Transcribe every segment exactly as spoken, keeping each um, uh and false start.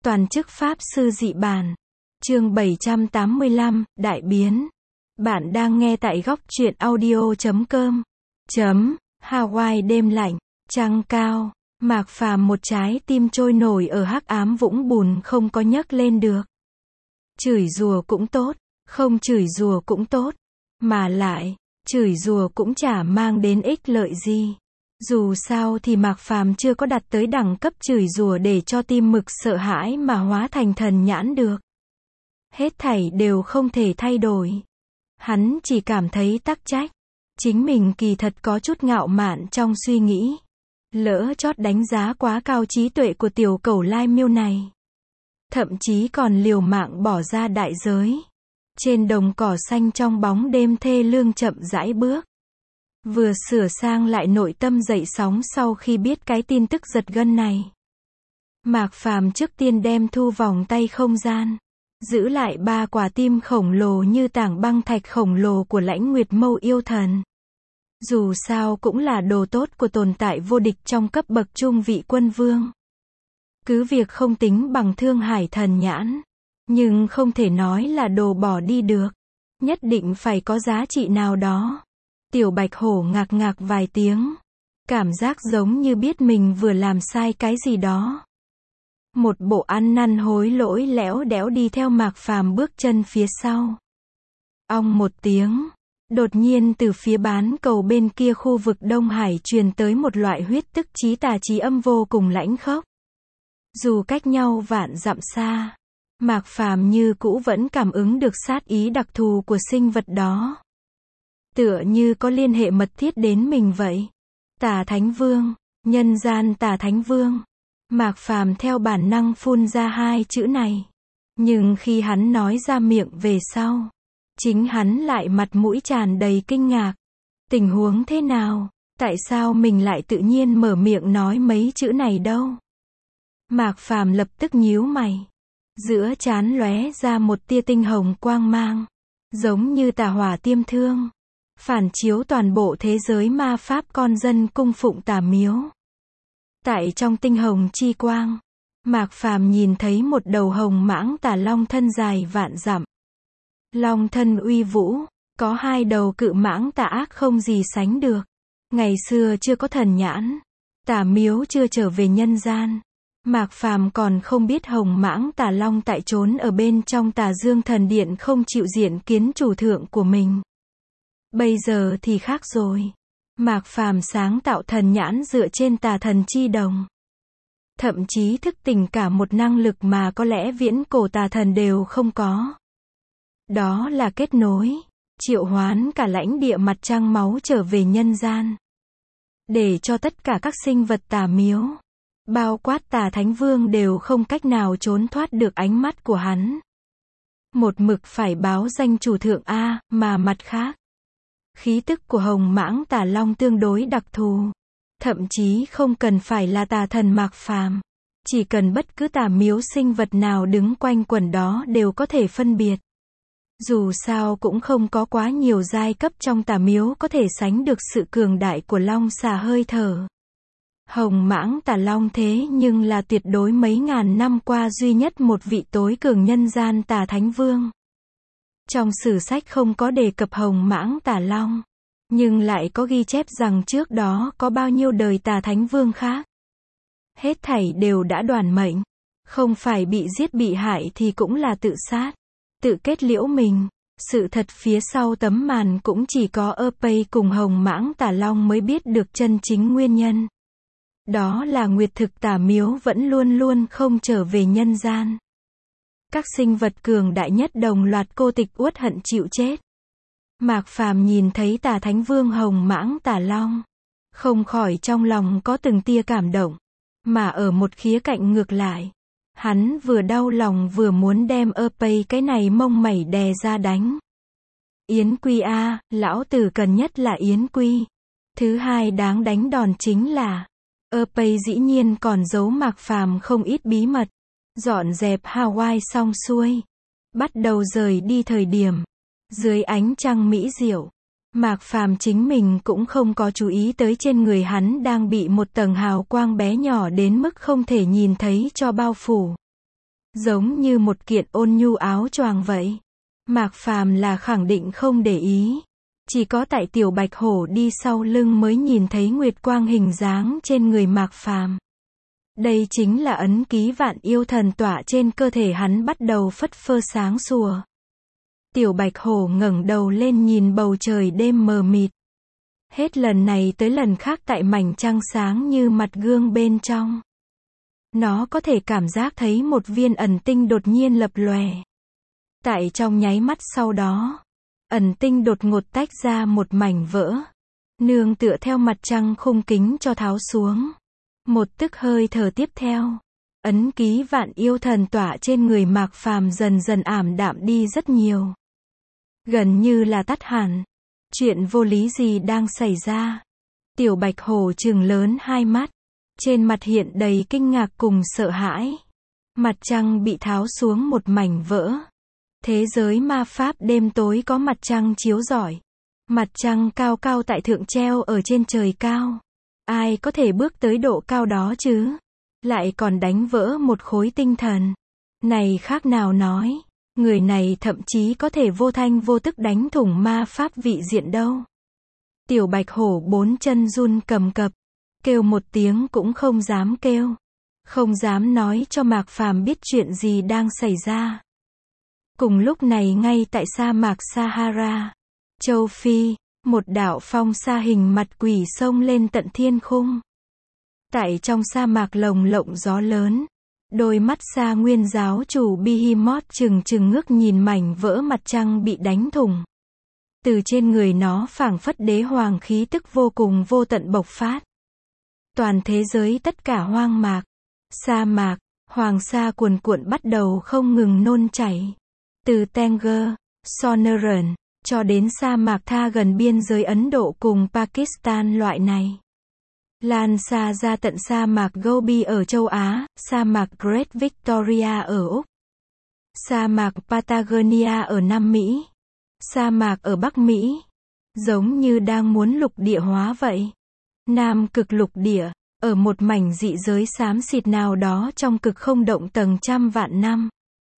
Toàn chức Pháp Sư Dị Bản. Chương bảy trăm tám mươi lăm, Đại Biến. Bạn đang nghe tại góc truyện audio chấm com. Chấm, Hawaii đêm lạnh, trăng cao, Mạc Phàm một trái tim trôi nổi ở hắc ám vũng bùn không có nhấc lên được. Chửi rủa cũng tốt, không chửi rủa cũng tốt, mà lại, chửi rủa cũng chả mang đến ích lợi gì. Dù sao thì Mạc Phàm chưa có đạt tới đẳng cấp chửi rủa để cho tim mực sợ hãi mà hóa thành thần nhãn được. Hết thảy đều không thể thay đổi. Hắn chỉ cảm thấy tắc trách. Chính mình kỳ thật có chút ngạo mạn trong suy nghĩ. Lỡ chót đánh giá quá cao trí tuệ của tiểu cẩu lai miêu này. Thậm chí còn liều mạng bỏ ra đại giới. Trên đồng cỏ xanh trong bóng đêm thê lương chậm rãi bước. Vừa sửa sang lại nội tâm dậy sóng sau khi biết cái tin tức giật gân này. Mạc Phàm trước tiên đem thu vòng tay không gian. Giữ lại ba quả tim khổng lồ như tảng băng thạch khổng lồ của Lãnh Nguyệt Mâu yêu thần. Dù sao cũng là đồ tốt của tồn tại vô địch trong cấp bậc trung vị quân vương. Cứ việc không tính bằng Thương Hải thần nhãn. Nhưng không thể nói là đồ bỏ đi được. Nhất định phải có giá trị nào đó. Tiểu Bạch Hổ ngạc ngạc vài tiếng. Cảm giác giống như biết mình vừa làm sai cái gì đó. Một bộ ăn năn hối lỗi lẽo đẽo đi theo Mạc Phàm bước chân phía sau. Ong một tiếng. Đột nhiên từ phía bán cầu bên kia khu vực Đông Hải truyền tới một loại huyết tức chí tà chí âm vô cùng lãnh khốc. Dù cách nhau vạn dặm xa, Mạc Phàm như cũ vẫn cảm ứng được sát ý đặc thù của sinh vật đó. Tựa như có liên hệ mật thiết đến mình vậy. Tà Thánh Vương, nhân gian Tà Thánh Vương. Mạc Phàm theo bản năng phun ra hai chữ này. Nhưng khi hắn nói ra miệng về sau, chính hắn lại mặt mũi tràn đầy kinh ngạc. Tình huống thế nào? Tại sao mình lại tự nhiên mở miệng nói mấy chữ này đâu? Mạc Phàm lập tức nhíu mày. Giữa trán lóe ra một tia tinh hồng quang mang. Giống như tà hỏa tiêm thương. Phản chiếu toàn bộ thế giới ma pháp con dân cung phụng Tà Miếu. Tại trong tinh hồng chi quang, Mạc Phàm nhìn thấy một đầu hồng mãng tà long thân dài vạn dặm. Long thân uy vũ, có hai đầu cự mãng tà ác không gì sánh được. Ngày xưa chưa có thần nhãn, Tà Miếu chưa trở về nhân gian. Mạc Phàm còn không biết hồng mãng tà long tại trốn ở bên trong Tà Dương thần điện không chịu diện kiến chủ thượng của mình. Bây giờ thì khác rồi. Mạc Phàm sáng tạo thần nhãn dựa trên tà thần chi đồng. Thậm chí thức tỉnh cả một năng lực mà có lẽ viễn cổ tà thần đều không có. Đó là kết nối, triệu hoán cả lãnh địa mặt trăng máu trở về nhân gian. Để cho tất cả các sinh vật Tà Miếu, bao quát Tà Thánh Vương đều không cách nào trốn thoát được ánh mắt của hắn. Một mực phải báo danh chủ thượng A, mà mặt khác. Khí tức của hồng mãng tà long tương đối đặc thù. Thậm chí không cần phải là tà thần Mạc Phàm. Chỉ cần bất cứ Tà Miếu sinh vật nào đứng quanh quẩn đó đều có thể phân biệt. Dù sao cũng không có quá nhiều giai cấp trong Tà Miếu có thể sánh được sự cường đại của long xà hơi thở. Hồng mãng tà long thế nhưng là tuyệt đối mấy ngàn năm qua duy nhất một vị tối cường nhân gian Tà Thánh Vương. Trong sử sách không có đề cập hồng mãng tà long, nhưng lại có ghi chép rằng trước đó có bao nhiêu đời Tà Thánh Vương khác. Hết thảy đều đã đoàn mệnh, không phải bị giết bị hại thì cũng là tự sát, tự kết liễu mình. Sự thật phía sau tấm màn cũng chỉ có Erpay cùng hồng mãng tà long mới biết được chân chính nguyên nhân. Đó là nguyệt thực Tà Miếu vẫn luôn luôn không trở về nhân gian. Các sinh vật cường đại nhất đồng loạt cô tịch uất hận chịu chết. Mạc Phàm nhìn thấy Tà Thánh Vương hồng mãng tà long, không khỏi trong lòng có từng tia cảm động. Mà ở một khía cạnh ngược lại, hắn vừa đau lòng vừa muốn đem Erpay cái này mông mẩy đè ra đánh. Yến Quy a, lão tử cần nhất là Yến Quy. Thứ hai đáng đánh đòn chính là Erpay dĩ nhiên còn giấu Mạc Phàm không ít bí mật. Dọn dẹp Hawaii xong xuôi, bắt đầu rời đi thời điểm, dưới ánh trăng mỹ diệu, Mạc Phàm chính mình cũng không có chú ý tới trên người hắn đang bị một tầng hào quang bé nhỏ đến mức không thể nhìn thấy cho bao phủ. giống như một kiện ôn nhu áo choàng vậy. Mạc Phàm là khẳng định không để ý. Chỉ có tại Tiểu Bạch Hổ đi sau lưng mới nhìn thấy nguyệt quang hình dáng trên người Mạc Phàm. Đây chính là ấn ký vạn yêu thần tỏa trên cơ thể hắn bắt đầu phất phơ sáng sủa. Tiểu Bạch Hổ ngẩng đầu lên nhìn bầu trời đêm mờ mịt. Hết lần này tới lần khác tại mảnh trăng sáng như mặt gương bên trong. Nó có thể cảm giác thấy một viên ẩn tinh đột nhiên lập lòe. Tại trong nháy mắt sau đó, ẩn tinh đột ngột tách ra một mảnh vỡ. Nương tựa theo mặt trăng khung kính cho tháo xuống. Một tức hơi thở tiếp theo, ấn ký vạn yêu thần tỏa trên người Mạc Phàm dần dần ảm đạm đi rất nhiều. Gần như là tắt hẳn. Chuyện vô lý gì đang xảy ra? Tiểu Bạch Hổ trừng lớn hai mắt. Trên mặt hiện đầy kinh ngạc cùng sợ hãi. Mặt trăng bị tháo xuống một mảnh vỡ. Thế giới ma pháp đêm tối có mặt trăng chiếu rọi. Mặt trăng cao cao tại thượng treo ở trên trời cao. Ai có thể bước tới độ cao đó chứ? Lại còn đánh vỡ một khối tinh thần. Này khác nào nói. Người này thậm chí có thể vô thanh vô tức đánh thủng ma pháp vị diện đâu. Tiểu Bạch Hổ bốn chân run cầm cập. Kêu một tiếng cũng không dám kêu. Không dám nói cho Mạc Phàm biết chuyện gì đang xảy ra. Cùng lúc này ngay tại sa mạc Sahara, châu Phi, một đạo phong sa hình mặt quỷ xông lên tận thiên khung. Tại trong sa mạc lồng lộng gió lớn, đôi mắt sa nguyên giáo chủ Behemoth trừng trừng ngước nhìn mảnh vỡ mặt trăng bị đánh thủng. Từ trên người nó phảng phất đế hoàng khí tức vô cùng vô tận bộc phát. Toàn thế giới tất cả hoang mạc, sa mạc, hoàng sa cuồn cuộn bắt đầu không ngừng nôn chảy. Từ Tanger, Sonoran, cho đến sa mạc Tha gần biên giới Ấn Độ cùng Pakistan loại này. Lan xa ra tận sa mạc Gobi ở châu Á, sa mạc Great Victoria ở Úc, sa mạc Patagonia ở Nam Mỹ, sa mạc ở Bắc Mỹ. Giống như đang muốn lục địa hóa vậy. Nam cực lục địa, ở một mảnh dị giới xám xịt nào đó trong cực không động tầng trăm vạn năm.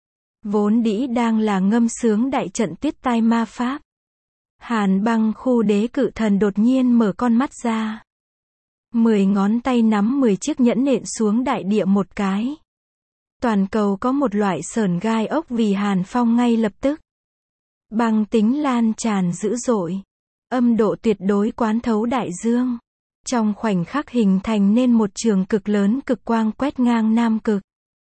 Vốn đĩ đang là ngâm sướng đại trận tuyết tai ma pháp. Hàn băng khu đế cự thần đột nhiên mở con mắt ra. Mười ngón tay nắm mười chiếc nhẫn nện xuống đại địa một cái. Toàn cầu có một loại sởn gai ốc vì hàn phong ngay lập tức. Băng tính lan tràn dữ dội. Âm độ tuyệt đối quán thấu đại dương. Trong khoảnh khắc hình thành nên một trường cực lớn cực quang quét ngang Nam Cực.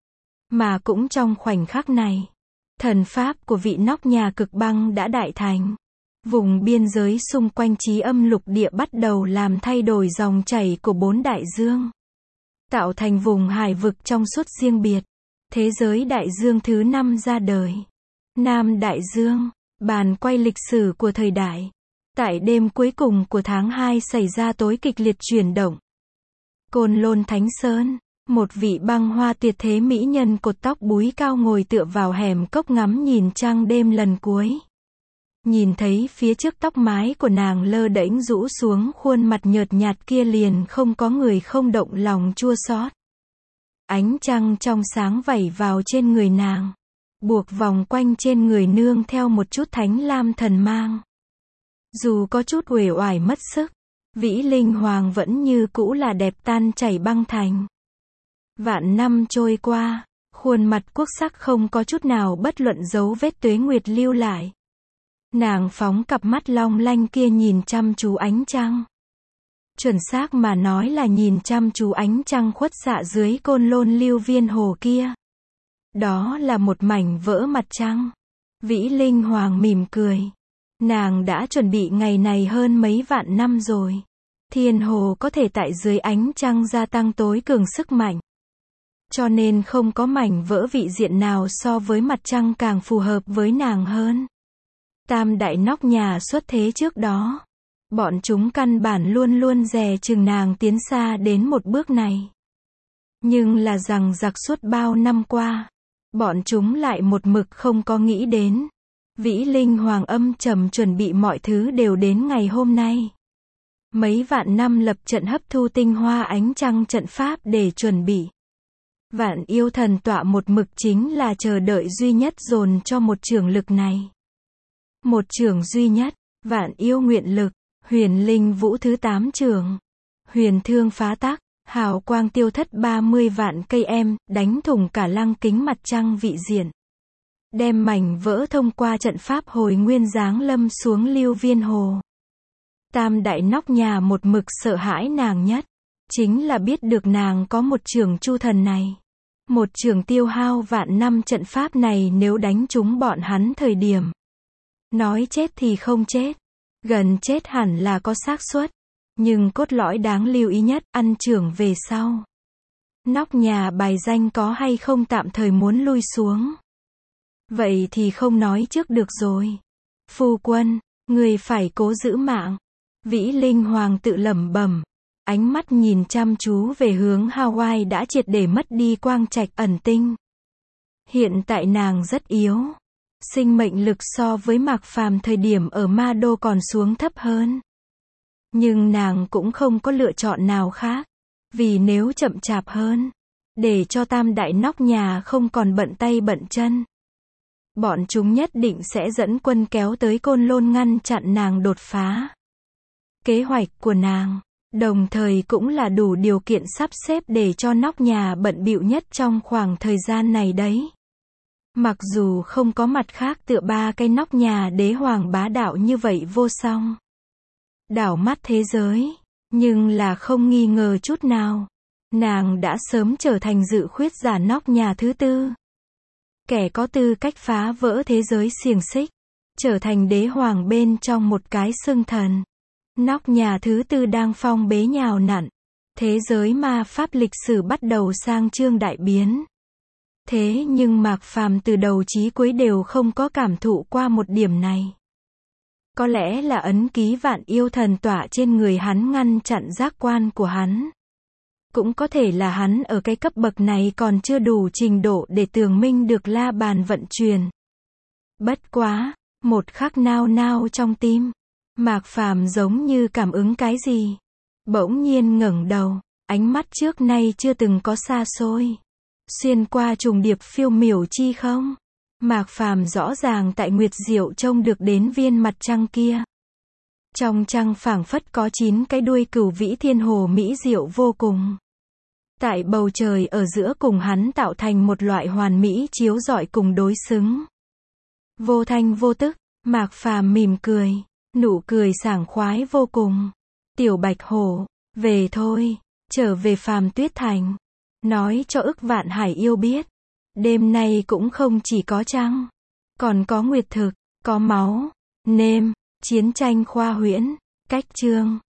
Mà cũng trong khoảnh khắc này, thần pháp của vị nóc nhà cực băng đã đại thành. Vùng biên giới xung quanh chí âm lục địa bắt đầu làm thay đổi dòng chảy của bốn đại dương. Tạo thành vùng hải vực trong suốt riêng biệt. Thế giới đại dương thứ năm ra đời. Nam đại dương, bàn quay lịch sử của thời đại. Tại đêm cuối cùng của tháng hai xảy ra tối kịch liệt chuyển động. Côn Lôn Thánh Sơn, một vị băng hoa tuyệt thế mỹ nhân cột tóc búi cao ngồi tựa vào hẻm cốc ngắm nhìn trăng đêm lần cuối. Nhìn thấy phía trước tóc mái của nàng lơ đễnh rũ xuống khuôn mặt nhợt nhạt kia liền không có người không động lòng chua xót. Ánh trăng trong sáng vẩy vào trên người nàng, buộc vòng quanh trên người nương theo một chút thánh lam thần mang. Dù có chút uể oải mất sức, Vĩ Linh Hoàng vẫn như cũ là đẹp tan chảy băng thành. Vạn năm trôi qua, khuôn mặt quốc sắc không có chút nào bất luận dấu vết tuế nguyệt lưu lại. Nàng phóng cặp mắt long lanh kia nhìn chăm chú ánh trăng. Chuẩn xác mà nói là nhìn chăm chú ánh trăng khuất xạ dưới Côn Lôn lưu viên hồ kia. Đó là một mảnh vỡ mặt trăng. Vĩ Linh Hoàng mỉm cười. Nàng đã chuẩn bị ngày này hơn mấy vạn năm rồi. Thiên hồ có thể tại dưới ánh trăng gia tăng tối cường sức mạnh. Cho nên không có mảnh vỡ vị diện nào so với mặt trăng càng phù hợp với nàng hơn. Tam đại nóc nhà xuất thế trước đó. Bọn chúng căn bản luôn luôn dè chừng nàng tiến xa đến một bước này. Nhưng là rằng giặc suốt bao năm qua. Bọn chúng lại một mực không có nghĩ đến. Vĩ Linh Hoàng âm trầm chuẩn bị mọi thứ đều đến ngày hôm nay. Mấy vạn năm lập trận hấp thu tinh hoa ánh trăng trận pháp để chuẩn bị. Vạn yêu thần tọa một mực chính là chờ đợi duy nhất dồn cho một chưởng lực này. Một chưởng duy nhất, vạn yêu nguyện lực, huyền linh vũ thứ tám chưởng. Huyền thương phá tác, hào quang tiêu thất ba mươi vạn cây em, đánh thủng cả lăng kính mặt trăng vị diện. Đem mảnh vỡ thông qua trận pháp hồi nguyên giáng lâm xuống lưu viên hồ. Tam đại nóc nhà một mực sợ hãi nàng nhất. Chính là biết được nàng có một chưởng chu thần này. Một chưởng tiêu hao vạn năm trận pháp này nếu đánh trúng bọn hắn thời điểm. Nói chết thì không chết. Gần chết hẳn là có xác suất. Nhưng cốt lõi đáng lưu ý nhất, ăn chưởng về sau. Nóc nhà bài danh có hay không tạm thời muốn lui xuống. Vậy thì không nói trước được rồi. Phu quân, người phải cố giữ mạng. Vĩ Linh Hoàng tự lẩm bẩm. Ánh mắt nhìn chăm chú về hướng Hawaii đã triệt để mất đi quang trạch ẩn tinh. Hiện tại nàng rất yếu. Sinh mệnh lực so với Mạc Phàm thời điểm ở Ma Đô còn xuống thấp hơn. Nhưng nàng cũng không có lựa chọn nào khác. Vì nếu chậm chạp hơn, để cho tam đại nóc nhà không còn bận tay bận chân. Bọn chúng nhất định sẽ dẫn quân kéo tới Côn Lôn ngăn chặn nàng đột phá. Kế hoạch của nàng, đồng thời cũng là đủ điều kiện sắp xếp để cho nóc nhà bận bịu nhất trong khoảng thời gian này đấy. Mặc dù không có mặt khác tựa ba cái nóc nhà đế hoàng bá đạo như vậy vô song. Đảo mắt thế giới, nhưng là không nghi ngờ chút nào. Nàng đã sớm trở thành dự khuyết giả nóc nhà thứ tư. Kẻ có tư cách phá vỡ thế giới xiềng xích. Trở thành đế hoàng bên trong một cái xưng thần. Nóc nhà thứ tư đang phong bế nhào nặn. Thế giới ma pháp lịch sử bắt đầu sang chương đại biến. Thế nhưng Mạc Phàm từ đầu chí cuối đều không có cảm thụ qua một điểm này. Có lẽ là ấn ký vạn yêu thần tỏa trên người hắn ngăn chặn giác quan của hắn. Cũng có thể là hắn ở cái cấp bậc này còn chưa đủ trình độ để tường minh được la bàn vận chuyển. Bất quá, một khắc nao nao trong tim, Mạc Phàm giống như cảm ứng cái gì. Bỗng nhiên ngẩng đầu, ánh mắt trước nay chưa từng có xa xôi. Xuyên qua trùng điệp phiêu miểu chi không. Mạc Phàm rõ ràng tại Nguyệt Diệu trông được đến viên mặt trăng kia. Trong trăng phảng phất có chín cái đuôi cửu vĩ thiên hồ mỹ diệu vô cùng. Tại bầu trời ở giữa cùng hắn tạo thành một loại hoàn mỹ chiếu rọi cùng đối xứng. Vô thanh vô tức, Mạc Phàm mỉm cười, nụ cười sảng khoái vô cùng. Tiểu Bạch Hổ, về thôi, trở về Phàm Tuyết Thành. Nói cho ức vạn hải yêu biết. Đêm nay cũng không chỉ có trăng, còn có nguyệt thực, có máu, nêm, chiến tranh khoa huyễn, cách chương.